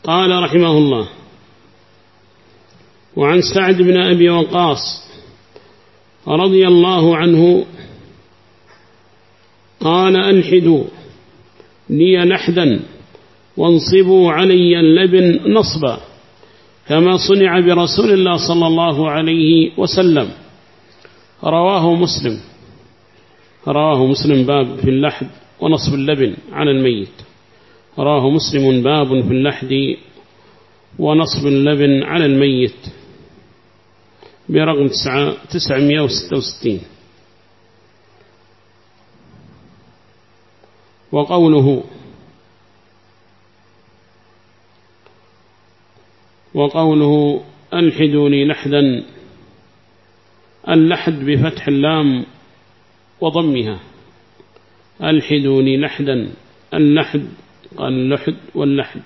قال رحمه الله: وعن سعد بن أبي وقاص رضي الله عنه قال: ألحدوا لي لحدا وانصبوا علي اللبن نصبا، كما صنع برسول الله صلى الله عليه وسلم. رواه مسلم باب في اللحد ونصب اللبن على الميت. رواه مسلم باب في اللحد ونصب اللبن على الميت برقم 966. وقوله ألحدوا لي لحدا، اللحد بفتح اللام وضمها. ألحدوا لي لحدا، اللحد قال اللحد واللحد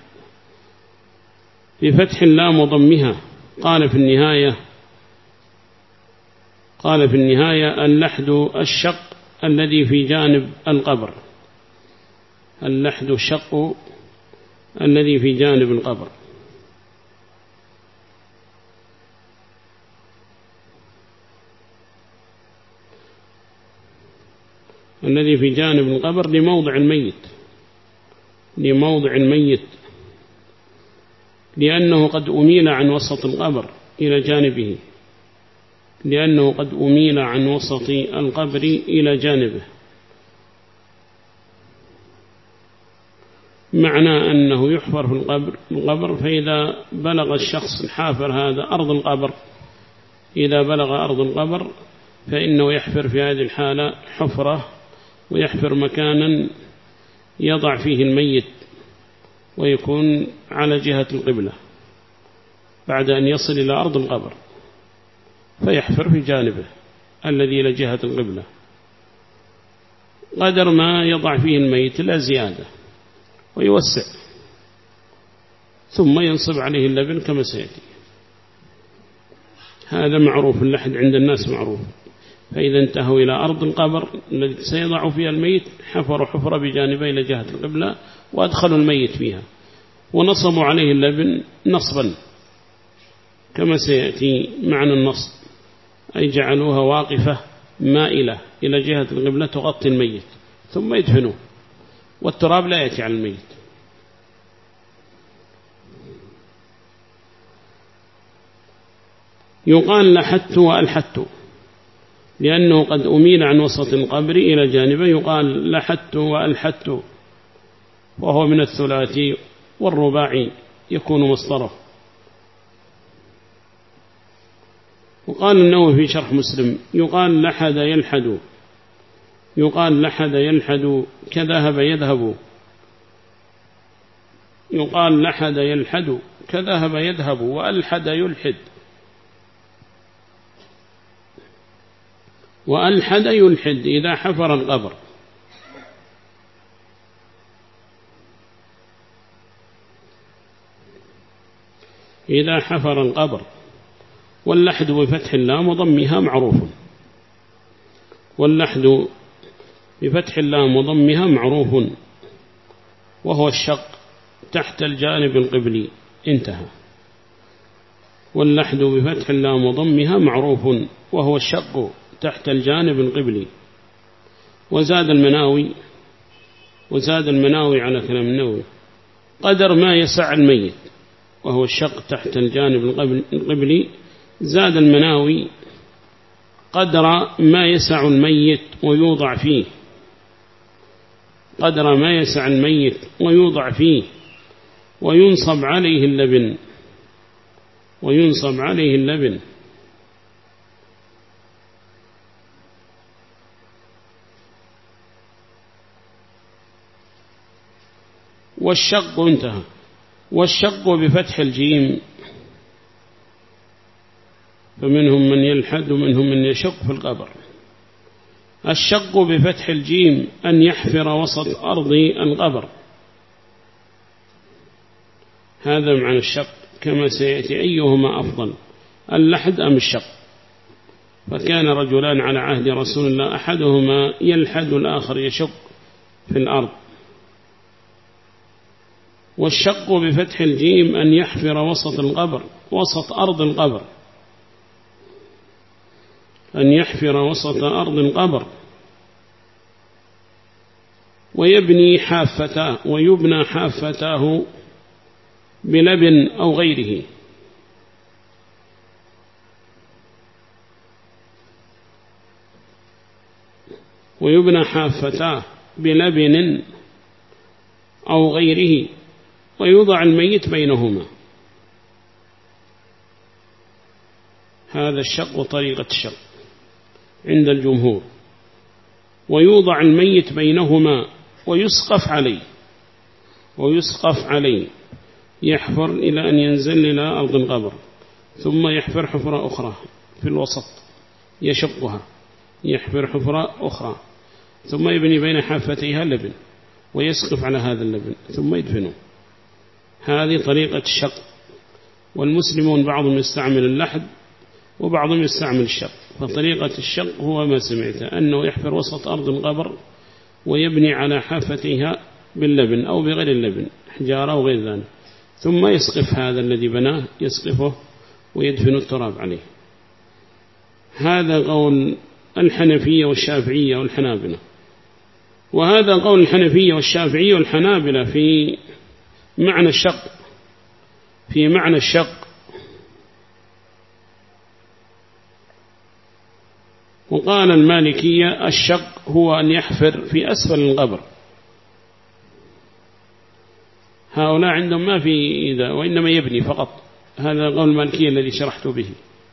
بفتح اللام وضمها. قال في النهاية اللحد الشق الذي في جانب القبر. اللحد الشق الذي في جانب القبر. الذي في جانب القبر لموضع الميت، لأنه قد أميل عن وسط القبر إلى جانبه، معنى أنه يحفر في القبر، فإذا بلغ الشخص الحافر هذا أرض القبر، إذا بلغ أرض القبر فإنه يحفر في هذه الحالة حفرة، ويحفر مكانا يضع فيه الميت ويكون على جهة القبلة بعد أن يصل إلى أرض القبر، فيحفر في جانبه الذي إلى جهة القبلة قدر ما يضع فيه الميت لا زيادة، ويوسع، ثم ينصب عليه اللبن كما سيأتي. هذا معروف، اللحد عند الناس معروف. فإذا انتهوا إلى أرض القبر التي سيضع فيها الميت، حفروا حفرة بجانبه إلى جهة القبلة وأدخلوا الميت فيها، ونصبوا عليه اللبن نصبا كما سيأتي معنى النصب، أي جعلوها واقفة مائلة إلى جهة القبلة تغطي الميت، ثم يدفنوه، والتراب لا يأتي على الميت. يقال لحدت وألحدت، لأنه قد أميل عن وسط القبر إلى جانبه، يقال لحدت وألحدت، وهو من الثلاثي والرباعي يكون مصدره. وقال النووي في شرح مسلم: يقال لحد يلحد، يقال لحد يلحد كذهب يذهب، يقال لحد يلحد كذهب يذهب، وألحد يلحد، وألحد يلحد إذا حفر القبر. إذا حفر القبر. واللحد بفتح اللام وضمها معروف، واللحد بفتح اللام وضمها معروف، وهو الشق تحت الجانب القبلي. انتهى. واللحد بفتح اللام وضمها معروف، وهو الشق تحت الجانب القبلي. وزاد المناوي على كلام النووي: قدر ما يسع الميت، وهو الشق تحت الجانب القبلي. زاد المناوي: قدر ما يسع الميت ويوضع فيه، قدر ما يسع الميت ويوضع فيه، وينصب عليه اللبن. والشق انتهى. والشق بفتح الجيم، فمنهم من يلحد ومنهم من يشق في القبر. الشق بفتح الجيم أن يحفر وسط أرض القبر، هذا معنى الشق كما سيأتي. أيهما أفضل، اللحد أم الشق؟ فكان رجلان على عهد رسول الله، أحدهما يلحد والآخر يشق في الأرض. والشق بفتح الجيم أن يحفر وسط القبر، وسط أرض القبر، أن يحفر وسط أرض القبر، ويبني حافتاه بلبن أو غيره. ويبنى حافتاه بلبن أو غيره، ويوضع الميت بينهما. هذا الشق وطريقة الشق عند الجمهور. ويوضع الميت بينهما ويسقف عليه يحفر إلى أن ينزل إلى أرض القبر، ثم يحفر حفرة أخرى في الوسط يشقها، يحفر حفرة أخرى، ثم يبني بين حافتيها اللبن ويسقف على هذا اللبن ثم يدفنه. هذه طريقة الشق. والمسلمون بعضهم يستعمل اللحد وبعضهم يستعمل الشق. فطريقة الشق هو ما سمعته، أنه يحفر وسط أرض القبر ويبني على حافتيها باللبن أو بغير اللبن، حجارة أو غير ذلك، ثم يسقف هذا الذي بناه، يسقفه ويدفن التراب عليه. هذا قول الحنفية والشافعية والحنابلة. وهذا قول الحنفية والشافعية والحنابلة في معنى الشق. وقال المالكية الشق هو أن يحفر في أسفل القبر. هؤلاء عندهم ما في إذا، وإنما يبني فقط. هذا قول المالكية الذي شرحت به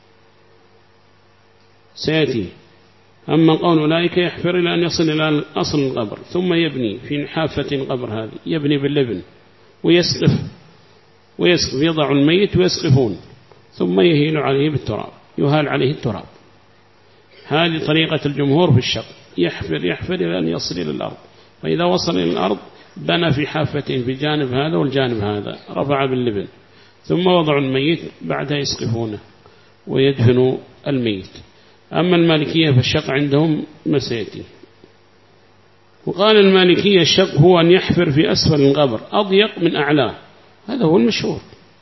سيأتي. أما قول أولئك يحفر إلى أن يصل إلى أصل القبر ثم يبني في حافة القبر، هذه يبني باللبن ويسقف يضع الميت ويسقفون ثم يهيل عليه بالتراب، يهال عليه التراب. هذه طريقة الجمهور في الشق. يحفر إلى أن يصل إلى الأرض، فإذا وصل إلى الأرض بنى في حافتين، في جانب هذا والجانب هذا، رفع باللبن، ثم وضع الميت بعدها يسقفونه ويدفنوا الميت. أما المالكية فالشق عندهم مسيتي. وقال المالكية الشق هو أن يحفر في أسفل القبر أضيق من أعلاه. هذا هو المشهور.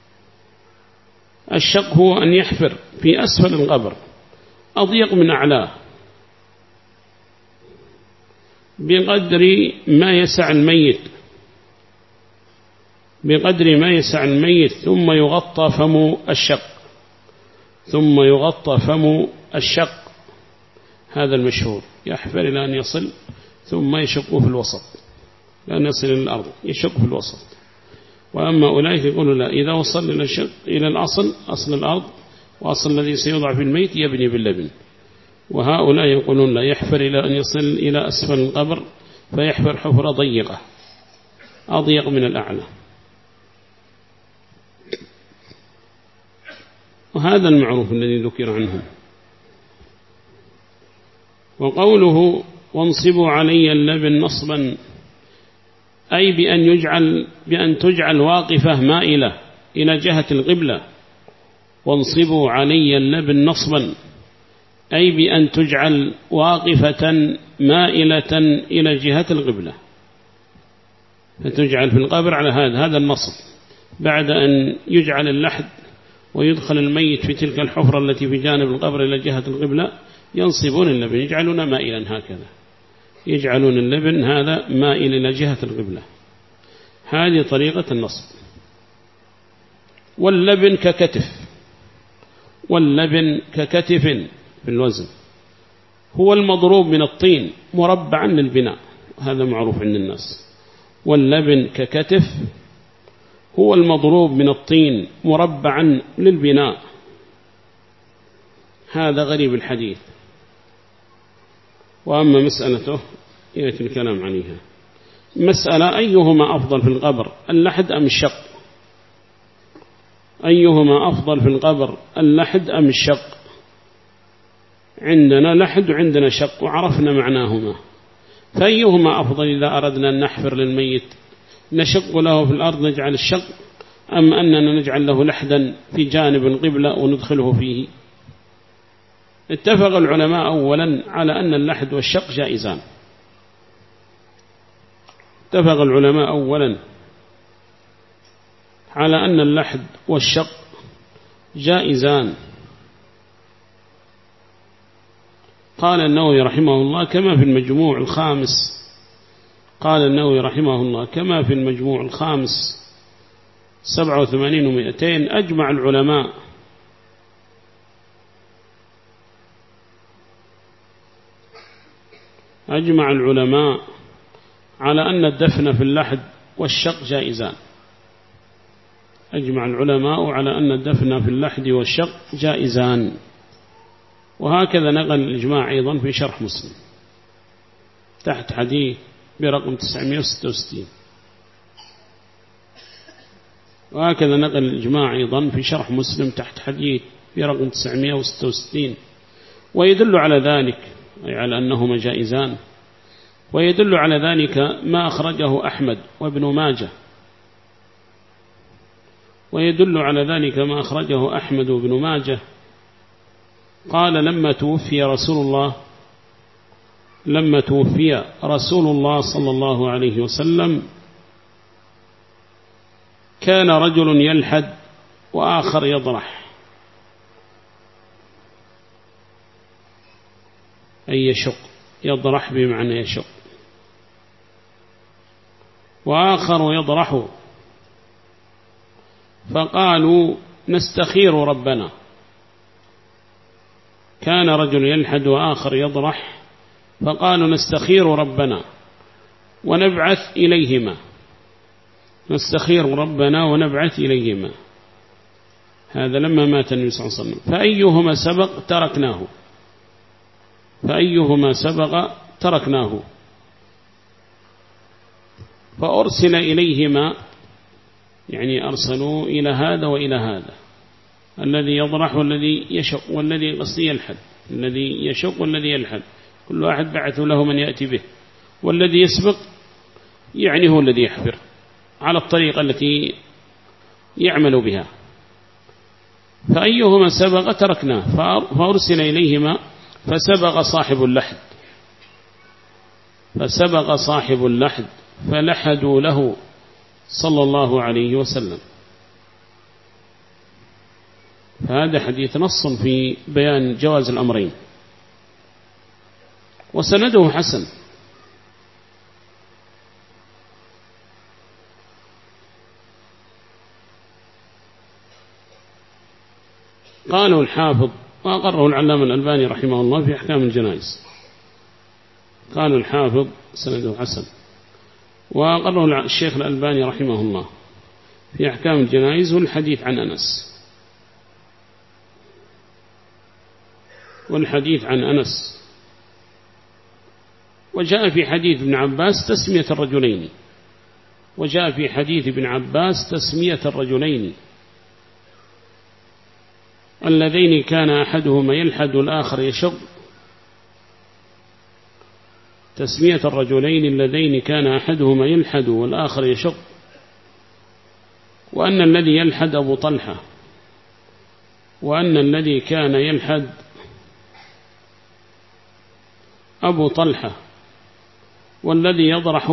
الشق هو أن يحفر في أسفل القبر أضيق من أعلاه بقدر ما يسع الميت، ثم يغطى فم الشق. هذا المشهور. يحفر إلى أن يصل ثم يشقه في الوسط، لأن يصل إلى الأرض يشق في الوسط. وأما أولئك يقولوا لا، إذا وصل إلى الشق إلى الأصل، أصل الأرض وأصل الذي سيوضع في الميت، يبني باللبن. وهؤلاء يقولون لا، يحفر إلى أن يصل إلى أسفل القبر فيحفر حفرة ضيقة أضيق من الأعلى. وهذا المعروف الذي ذكر عنه. وقوله وانصبوا علي اللبن نصبا، أي بأن تجعل واقفة مائلة إلى جهة القبلة. وانصبوا علي اللبن نصبا، أي بأن تجعل واقفة مائلة إلى جهة القبلة، فتجعل في القبر على هذا النصب. بعد أن يجعل اللحد ويدخل الميت في تلك الحفرة التي في جانب القبر إلى جهة القبلة، ينصبون اللبن، يجعلون مائلا هكذا، يجعلون اللبن هذا مائل إلى جهة القبلة. هذه طريقة النصب. واللبن ككتف في الوزن، هو المضروب من الطين مربعا للبناء، هذا معروف عند الناس. واللبن ككتف هو المضروب من الطين مربعا للبناء. هذا غريب الحديث. وأما مسألته يأتي الكلام عليها. مسألة أيهما أفضل في القبر، اللحد أم الشق؟ أيهما أفضل في القبر، اللحد أم الشق؟ عندنا لحد وعندنا شق وعرفنا معناهما، فأيهما أفضل إذا أردنا أن نحفر للميت؟ نشق له في الأرض نجعل الشق، أم أننا نجعل له لحدا في جانب القبلة وندخله فيه؟ اتفق العلماء أولا على أن اللحد والشق جائزان. اتفق العلماء أولا على أن اللحد والشق جائزان. قال النووي رحمه الله كما في المجموع الخامس، قال النووي رحمه الله كما في المجموع الخامس 87 و200 أجمع العلماء على أن الدفن في اللحد والشق جائزان. أجمع العلماء على أن الدفن في اللحد والشق جائزان. وهكذا نقل الإجماع أيضا في شرح مسلم تحت حديث برقم 966. وهكذا نقل الإجماع أيضا في شرح مسلم تحت حديث برقم 966. ويدل على ذلك أي على أنهما جائزان، ويدل على ذلك ما أخرجه أحمد وابن ماجه، ويدل على ذلك ما أخرجه أحمد وابن ماجه. قال لما توفي رسول الله صلى الله عليه وسلم كان رجل يلحد وآخر يضرح، أي يشق، يضرح بمعنى يشق، وآخر يضرح، فقالوا نستخير ربنا. كان رجل يلحد وآخر يضرح، فقالوا نستخير ربنا ونبعث إليهما، نستخير ربنا ونبعث إليهما. هذا لما مات النبي صلى الله عليه وسلم. فأيهما سبق تركناه فأرسل إليهما، يعني أرسلوا إلى هذا وإلى هذا، الذي يضرح والذي يشق والذي قصدي يلحد، الذي يشق والذي يلحد، كل واحد بعث له من يأتي به، والذي يسبق يعني هو الذي يحفر على الطريقة التي يعمل بها. فأيهما سبق تركناه فأرسل إليهما فسبق صاحب اللحد فلحدوا له صلى الله عليه وسلم. فهذا حديث نص في بيان جواز الأمرين، وسنده حسن. قالوا الحافظ وأقره العلامة الألباني رحمه الله في أحكام الجنائز، قالوا الحافظ سنده حسن، وأقره الشيخ الألباني رحمه الله في أحكام الجنائز والحديث عن أنس. وجاء في حديث ابن عباس تسمية الرجلين اللذين كان أحدهما يلحد والآخر يشق، تسمية الرجلين اللذين كان أحدهما يلحد والآخر يشق، وأن الذي يلحد أبو طلحة، وأن الذي كان يلحد أبو طلحة، والذي يضرح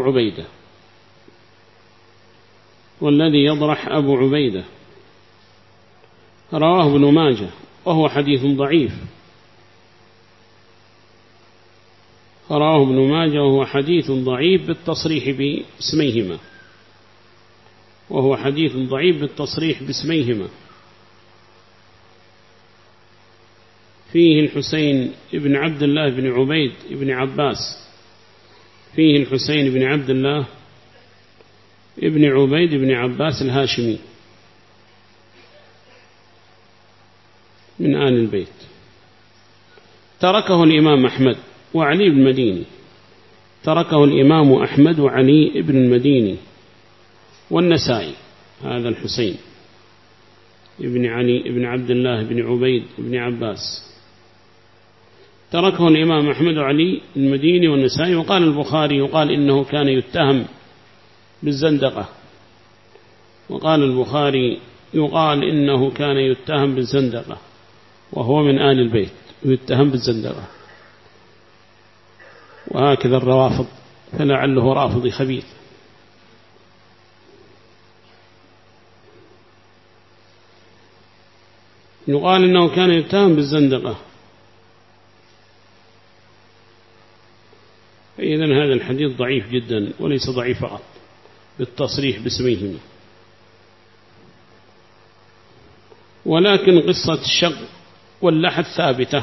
أبو عبيدة. رواه ابن ماجه وهو حديث ضعيف، بالتصريح باسميهما، فيه الحسين بن عبد الله بن عبيد بن عباس، الهاشمي من آل البيت. تركه الإمام أحمد وعلي بن المديني، والنسائي. هذا الحسين ابن علي ابن عبد الله بن عبيد بن عباس تركه الإمام أحمد وعلي المديني والنسائي. وقال البخاري يقال إنه كان يتهم بالزندقة، وهو من آل البيت يتهم بالزندقة. وهكذا الروافض، فلعله رافضي خبيث. يقال إنه كان يتهم بالزندقة. إذن هذا الحديث ضعيف جدا، وليس ضعيف فقط بالتصريح باسميهما. ولكن قصة الشق واللحد ثابتة،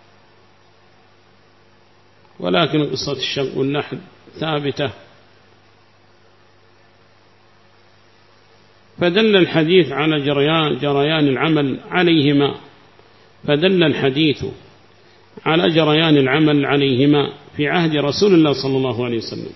ولكن قصة الشق واللحد ثابتة. فدل الحديث على جريان العمل عليهما، فدل الحديث على جريان العمل عليهما في عهد رسول الله صلى الله عليه وسلم.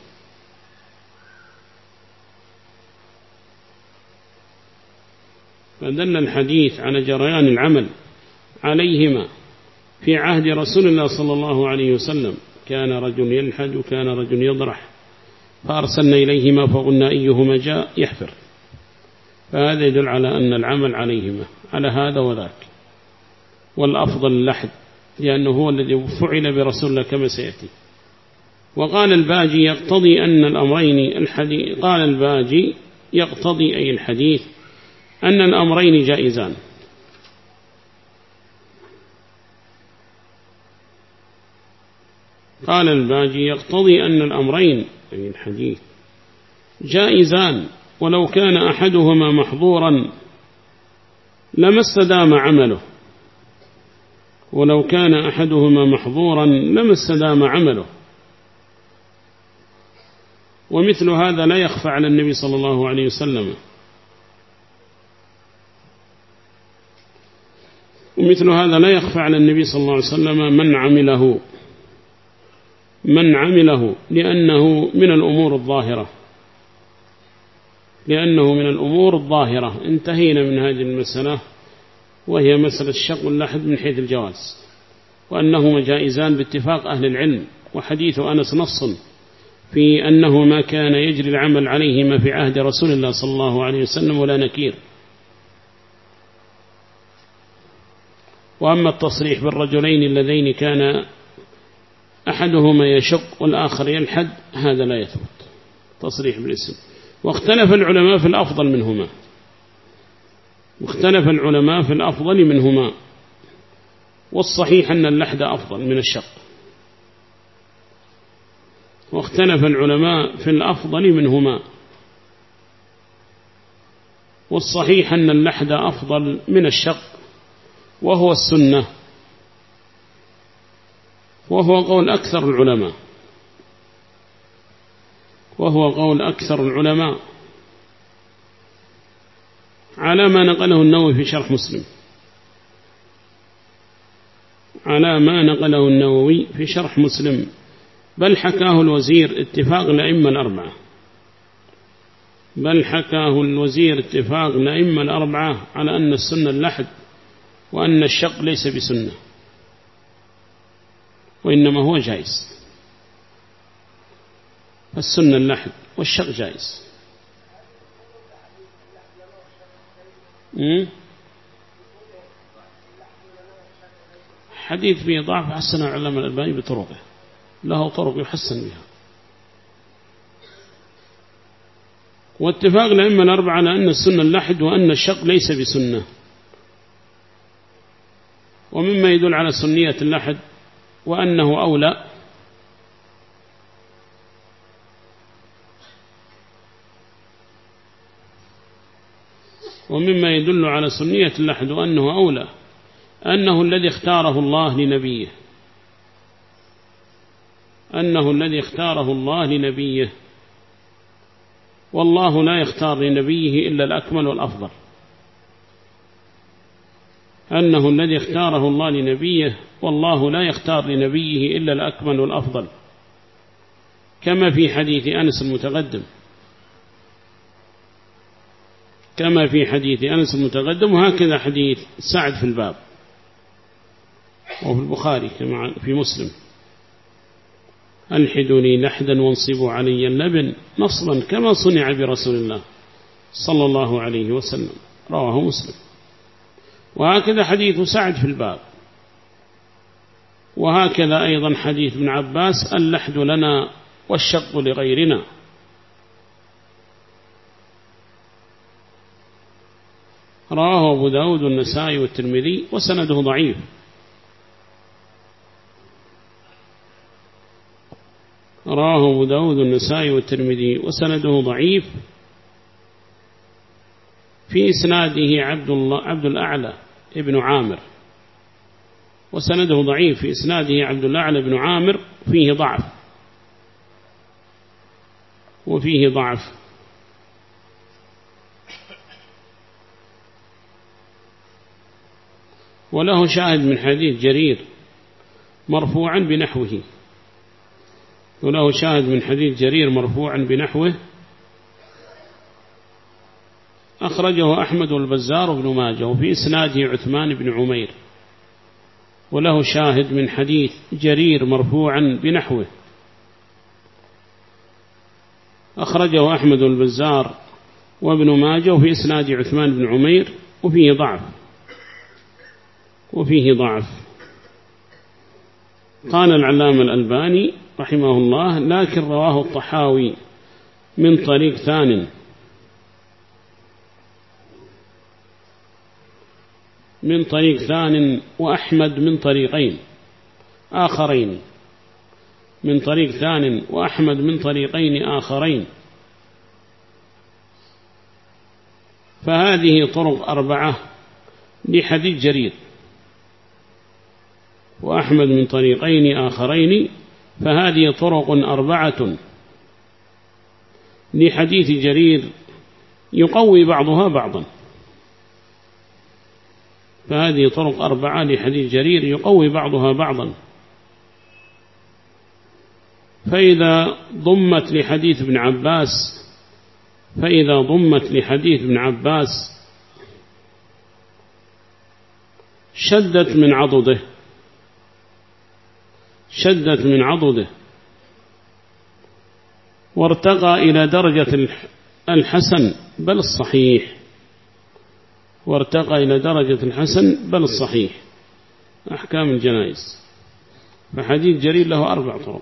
فدل الحديث على جريان العمل عليهما في عهد رسول الله صلى الله عليه وسلم. كان رجل يلحد وكان رجل يضرح، فأرسلنا إليهما فقلنا أيهما جاء يحفر. فهذا يدل على أن العمل عليهما على هذا وذاك، والأفضل اللحد لأنه هو الذي فعل برسول الله كما سيأتي. وقال الباجي يقتضي أن الأمرين الحديث، قال الباجي يقتضي أي الحديث أن الأمرين جائزان. قال الباجي يقتضي أن الأمرين أي الحديث جائزان، ولو كان أحدهما محظورا لما استدام عمله، ولو كان أحدهما محظورا لما استدام عمله. ومثل هذا لا يخفى على النبي صلى الله عليه وسلم، ومثل هذا لا يخفى على النبي صلى الله عليه وسلم من عمله لأنه من الأمور الظاهرة، لأنه من الأمور الظاهرة. انتهينا من هذه المسألة، وهي مسألة الشق واللحد من حيث الجواز، وأنهما جائزان باتفاق أهل العلم. وحديث أنس نص في أنه ما كان يجري العمل عليهما في عهد رسول الله صلى الله عليه وسلم ولا نكير. وأما التصريح بالرجلين اللذين كان أحدهما يشق والآخر يلحد، هذا لا يثبت تصريح بالاسم. واختلف العلماء في الأفضل منهما، واختلف العلماء في الأفضل منهما، والصحيح أن اللحد أفضل من الشق. واختلف العلماء في الأفضل منهما، والصحيح أن اللحد أفضل من الشق، وهو السنة، وهو قول أكثر العلماء، وهو قول أكثر العلماء على ما نقله النووي في شرح مسلم، على ما نقله النووي في شرح مسلم، بل حكاه الوزير اتفاق الأئمة الأربعة، بل حكاه الوزير اتفاق الأئمة الأربعة على أن السنة اللحد، وأن الشق ليس بسنة، وإنما هو جائز. السنة اللحد والشق جائز. حديث فيه ضعف حسن علم الألباني بطرقه، له طرق يحسن بها. واتفاق الأئمة الأربعة على أن السنة اللحد وأن الشق ليس بسنة. ومما يدل على سنية اللحد وأنه أولى ومما يدل على سنية اللحد وأنه أولى أنه الذي اختاره الله لنبيه، أنه الذي اختاره الله لنبيه، والله لا يختار لنبيه إلا الأكمل والأفضل. أنه الذي اختاره الله لنبيه، والله لا يختار لنبيه إلا الأكمل والأفضل، كما في حديث أنس المتقدم، كما في حديث أنس المتقدم. وهكذا حديث سعد في الباب، وفي البخاري كما في مسلم: ألحدوا لي لحدا وانصبوا علي اللبن نصبا كما صنع برسول الله صلى الله عليه وسلم، رواه مسلم. وهكذا حديث سعد في الباب. وهكذا أيضا حديث ابن عباس: اللحد لنا والشق لغيرنا. رواه أبو داود والنسائي والترمذي وسنده ضعيف. رواه أبو داود والنسائي والترمذي وسنده ضعيف، في إسناده عبد الأعلى ابن عامر، وسنده ضعيف، في إسناده عبد الأعلى ابن عامر فيه ضعف، وفيه ضعف. وله شاهد من حديث جرير مرفوعا بنحوه، وله شاهد من حديث جرير مرفوعا بنحوه، أخرجه أحمد والبزار بن ماجه، وفي إسناده عثمان بن عمير. وله شاهد من حديث جرير مرفوعا بنحوه، أخرجه أحمد والبزار وابن ماجه، وفي إسناده عثمان بن عمير وفيه ضعف. قال العلامة الألباني رحمه الله: لكن رواه الطحاوي من طريق ثان وأحمد من طريقين آخرين، من طريق ثان وأحمد من طريقين آخرين، فهذه طرق 4 لحديث جرير، وأحمد من طريقين آخرين، فهذه طرق 4 لحديث جرير يقوي بعضها بعضا، فهذه طرق 4 لحديث جرير يقوي بعضها بعضا. فإذا ضمت لحديث ابن عباس شدت من عضده وارتقى إلى درجة الحسن بل الصحيح، أحكام الجنائز. فحديث جرير له 4 طرق،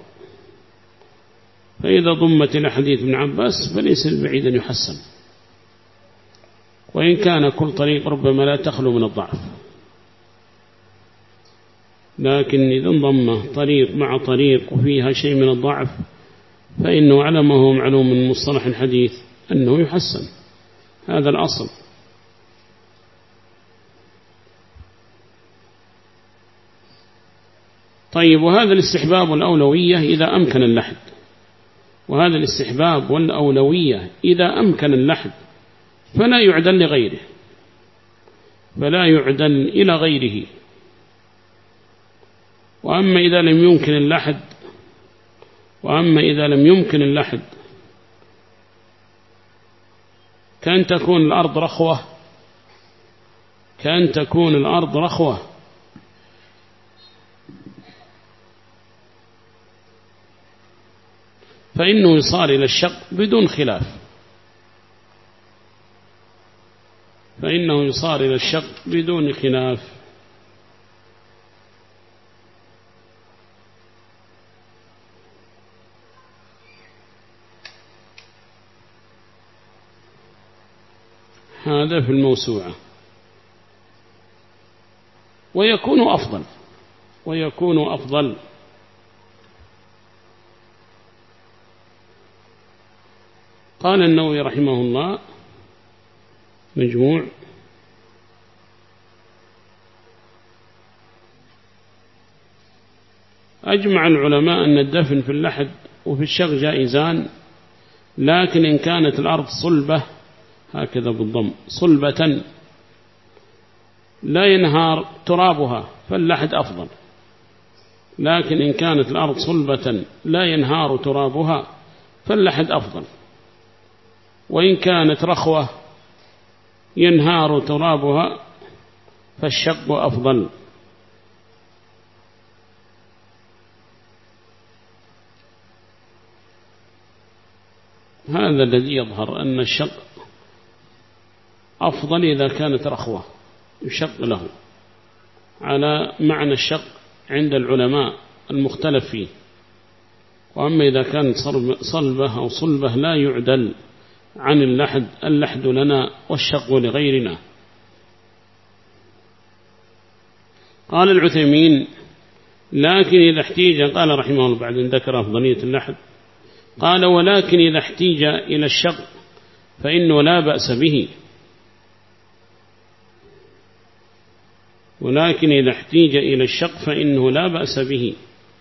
فإذا ضمت إلى حديث ابن عباس فليس البعيد أن يحسن، وإن كان كل طريق ربما لا تخلو من الضعف، لكن إذا انضم طريق مع طريق وفيها شيء من الضعف فإنه على ما هو معلوم من مصطلح الحديث أنه يحسن، هذا الأصل. طيب، وهذا الاستحباب والأولوية إذا أمكن اللحد، فلا يعدل إلى غيره. وأما إذا لم يمكن اللحد كأن تكون الأرض رخوة فإنه يصار إلى الشق بدون خلاف. هذا في الموسوعة. ويكون أفضل قال النووي رحمه الله مجموع: أجمع العلماء أن الدفن في اللحد وفي الشق جائزان، لكن إن كانت الأرض صلبة، هكذا بالضم، صلبة لا ينهار ترابها فاللحد أفضل، لكن إن كانت الأرض صلبة لا ينهار ترابها فاللحد أفضل، وإن كانت رخوة ينهار ترابها فالشق أفضل. هذا الذي يظهر أن الشق أفضل إذا كانت رخوة يشق له، على معنى الشق عند العلماء المختلف فيه. وأما إذا كانت صلبة أو صلبة لا يعدل عن اللحد لنا والشق لغيرنا. قال العثيمين لكن إذا احتيج، قال رحمه الله بعد أن ذكر أفضلية اللحد، قال ولكن إذا احتيج إلى الشق فإنه لا بأس به، ولكن إذا احتيج إلى الشق فإنه لا بأس به.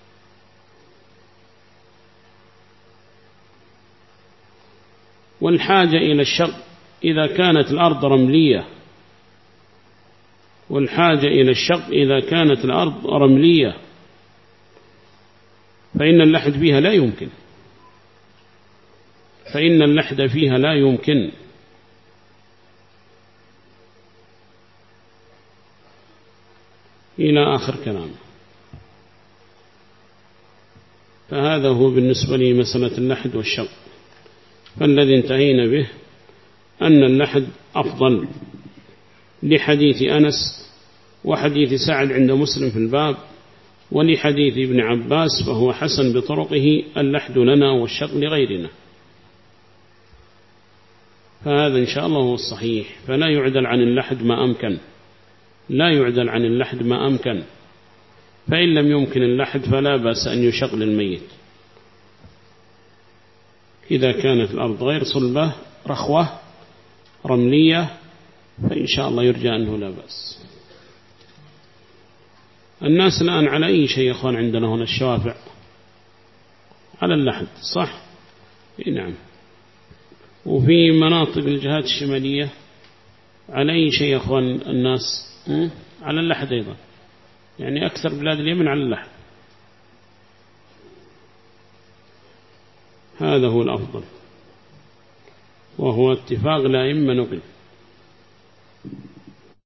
والحاجة إلى الشق إذا كانت الأرض رملية، والحاجة إلى الشق إذا كانت الأرض رملية فإن اللحد فيها لا يمكن، فإن اللحد فيها لا يمكن. إلى آخر كلام. فهذا هو بالنسبة لي مسألة اللحد والشق. فالذي انتهينا به أن اللحد أفضل لحديث أنس وحديث سعد عند مسلم في الباب، ولحديث ابن عباس فهو حسن بطرقه، اللحد لنا والشق لغيرنا. فهذا إن شاء الله هو الصحيح. فلا يعدل عن اللحد ما أمكن، لا يعدل عن اللحد ما أمكن. فإن لم يمكن اللحد فلا بأس أن يشق للميت إذا كانت الأرض غير صلبة رخوة رملية، فإن شاء الله يرجى أنه لا بأس. الناس الآن على أي شيء يا أخوان عندنا هنا الشوافع؟ على اللحد صح؟ نعم. وفي مناطق الجهات الشمالية على أي شيء يا أخوان الناس؟ على اللحد أيضا، يعني أكثر بلاد اليمن على اللحد. هذا هو الأفضل، وهو اتفاق الأئمة نقل.